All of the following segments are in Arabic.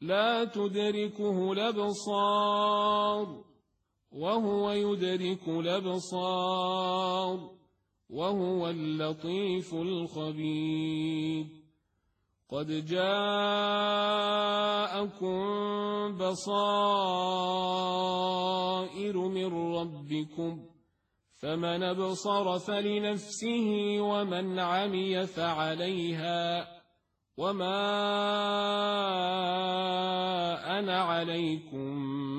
لا تدركه الأبصار وهو يدرك الأبصار وهو اللطيف الخبير قد جاءكم بصائر من ربكم فمن أبصر فلنفسه ومن عمي فعليها وما أنا عليكم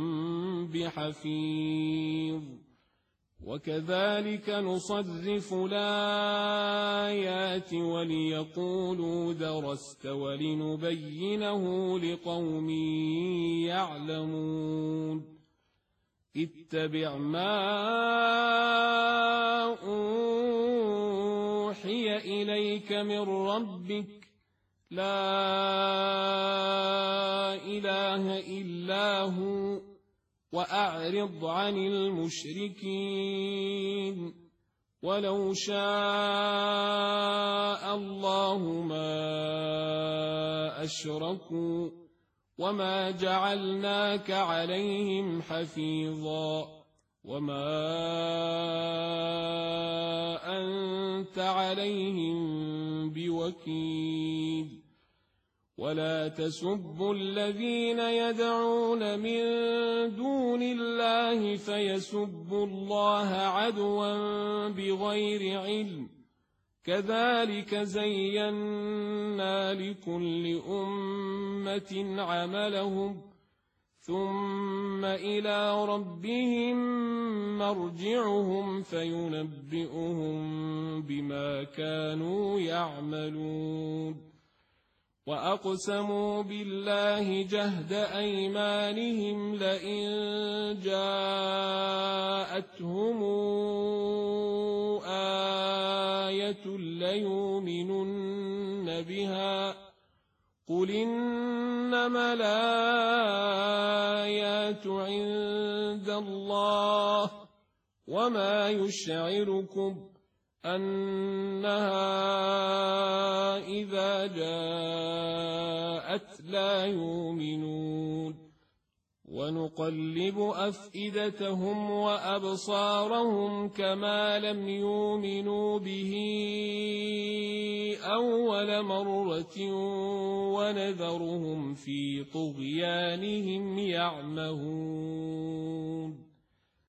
بحفيظ وكذلك نصرف الآيات وليقولوا درست ولنبينه لقوم يعلمون اتبع ما أوحي إليك من ربك لا إله إلا هو وأعرض عن المشركين ولو شاء الله ما أشركوا وما جعلناك عليهم حفيظا وما أنت عليهم بوكيل ولا تسبوا الذين يدعون من دون الله فيسبوا الله عدوا بغير علم كذلك زينا لكل أمة عملهم ثم إلى ربهم مرجعهم فينبئهم بما كانوا يعملون وأقسموا بالله جهد أيمانهم لئن جاءتهم آية ليؤمنن بها قل إنما الآيات عند الله وما يشعركم أنها إذا جاءت لا يؤمنون ونقلب أفئدتهم وأبصارهم كما لم يؤمنوا به أول مرة ونذرهم في طغيانهم يعمهون